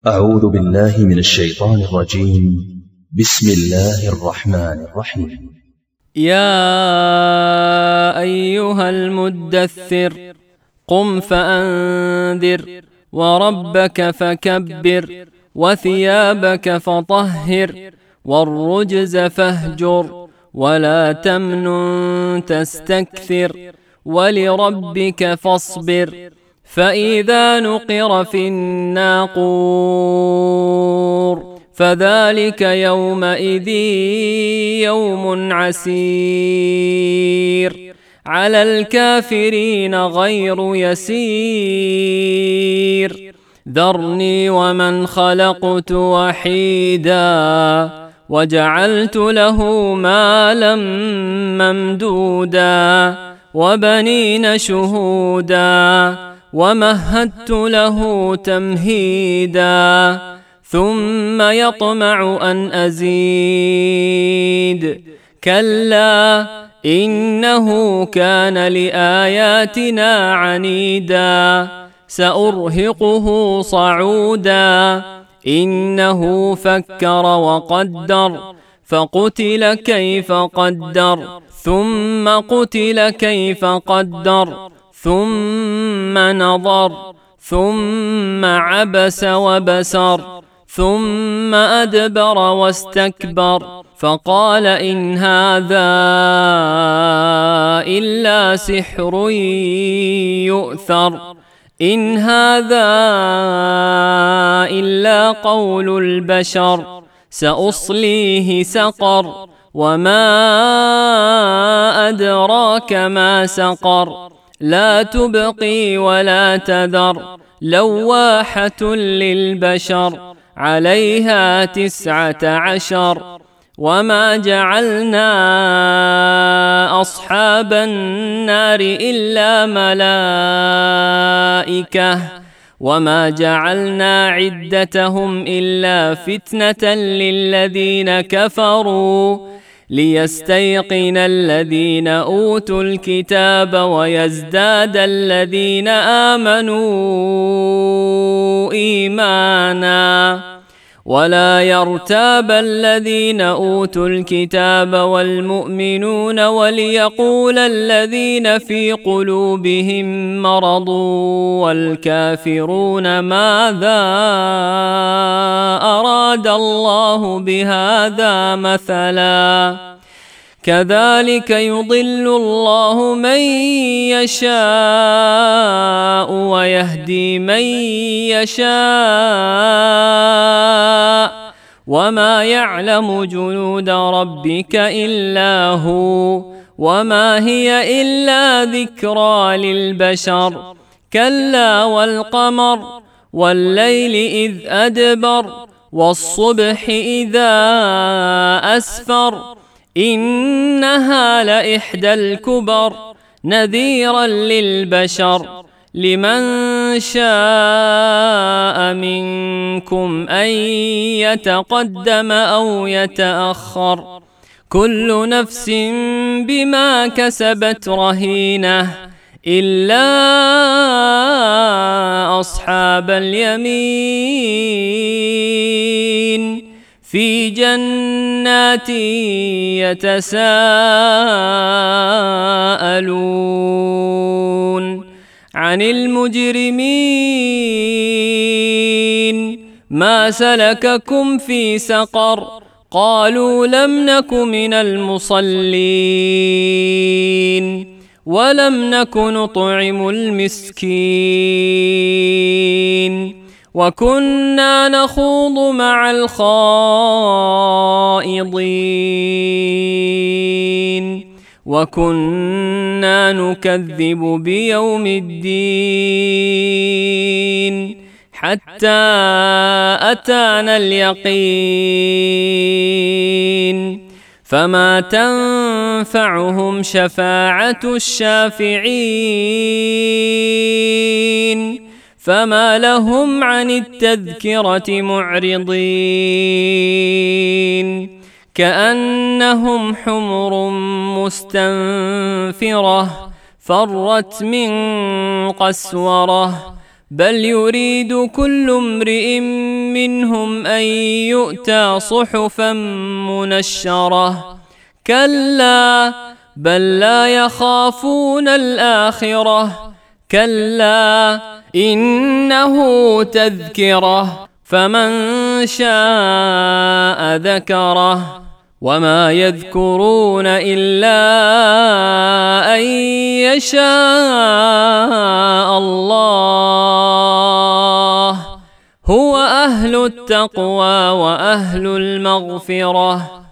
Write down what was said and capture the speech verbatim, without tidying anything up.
أعوذ بالله من الشيطان الرجيم. بسم الله الرحمن الرحيم. يا أيها المدثر قم فأنذر وربك فكبر وثيابك فطهر والرجز فاهجر ولا تمنن تستكثر ولربك فاصبر فإذا نقر في الناقور فذلك يومئذ يوم عسير على الكافرين غير يسير ذرني ومن خلقت وحيدا وجعلت له مالا ممدودا وبنين شهودا ومهدت له تمهيدا ثم يطمع أن أزيد كلا إنه كان لآياتنا عنيدا سأرهقه صعودا إنه فكر وقدر فقتل كيف قدر ثم قتل كيف قدر ثم نظر ثم عبس وبسر ثم أدبر واستكبر فقال إن هذا إلا سحر يؤثر إن هذا إلا قول البشر سأصليه سقر وما أدراك ما سقر لا تبقي ولا تذر لواحة للبشر عليها تسعة عشر وما جعلنا أصحاب النار إلا ملائكة وما جعلنا عدتهم إلا فتنة للذين كفروا ليستيقن الذين أوتوا الكتاب ويزداد الذين آمنوا إيمانا ولا يرتاب الذين أوتوا الكتاب والمؤمنون وليقول الذين في قلوبهم مرض والكافرون ماذا أراد الله بهذا مثلا كذلك يضل الله من يشاء ويهدي من يشاء وما يعلم جنود ربك إلا هو وما هي إلا ذكرى للبشر كلا والقمر والليل إذ أدبر والصبح إذا أسفر إنها لإحدى الكبر نذيرا للبشر لمن شاء منكم أن يتقدم أو يتأخر كل نفس بما كسبت رهينة إلا أصحاب اليمين في جنات يتساءلون عن المجرمين ما سلككم في سقر قالوا لم نك من المصلين ولم نك نطعم المسكين وكنا نخوض مع الخائضين وكنا نكذب بيوم الدين حتى أتانا اليقين فما تنفعهم شفاعة الشافعين فما لهم عن التذكرة معرضين كأنهم حمر مستنفرة فرت من قسورة بل يريد كل امرئ منهم أن يؤتى صحفا منشرة كلا بل لا يخافون الآخرة كلا إنه تذكرة فمن شاء ذكره وما يذكرون إلا أن يشاء الله هو أهل التقوى وأهل المغفرة